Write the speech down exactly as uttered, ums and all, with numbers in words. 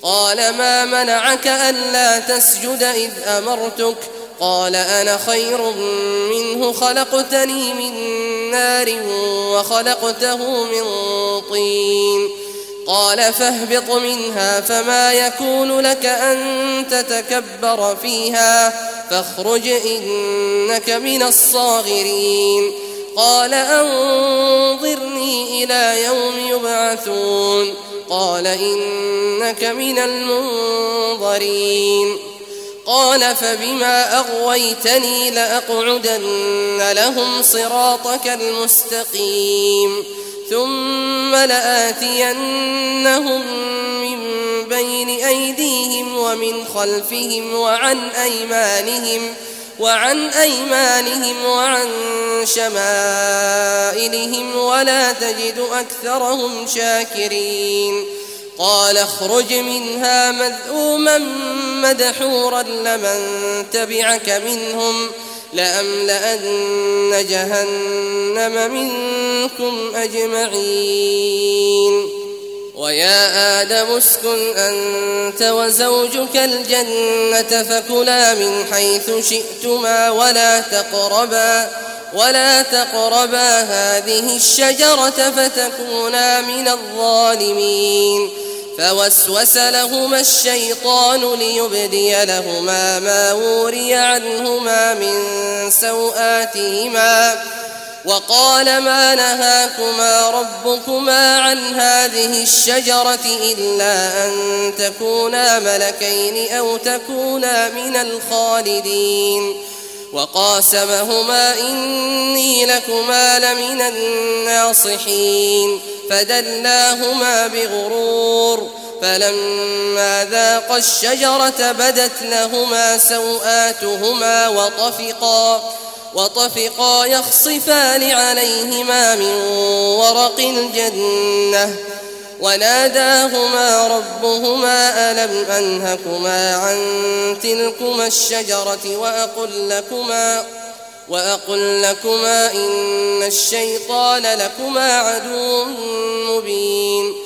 قال ما منعك ألا تسجد إذ أمرتك قال أنا خير منه خلقتني من نار وخلقته من طين قال فاهبط منها فما يكون لك أن تتكبر فيها فاخرج إنك من الصاغرين قال أنظرني إلى يوم يبعثون قال إنك من المنظرين قال فبما أغويتني لأقعدن لهم صراطك المستقيم ثم لآتينهم من بين أيديهم ومن خلفهم وعن أيمانهم وعن أيمانهم وعن شمائلهم ولا تجد أكثرهم شاكرين قال اخرج منها مذءوما مدحورا لمن تبعك منهم لأملأن جهنم منكم أجمعين ويا آدم اسكن أنت وزوجك الجنة فكلا من حيث شئتما ولا تقربا ولا تقربا هذه الشجرة فتكونا من الظالمين فوسوس لهما الشيطان ليبدي لهما ما وري عنهما من سوآتهما وقال ما نهاكما ربكما عن هذه الشجرة إلا أن تكونا ملكين أو تكونا من الخالدين وقاسمهما إني لكما لمن الناصحين فدلاهما بغرور فلما ذاقا الشجرة بدت لهما سوآتهما وطفقا وطفقا يخصفان عليهما من ورق الجنة وناداهما ربهما ألم أنهكما عن تلكما الشجرة وأقل لكما وأقل لكما إن الشيطان لكما عدو مبين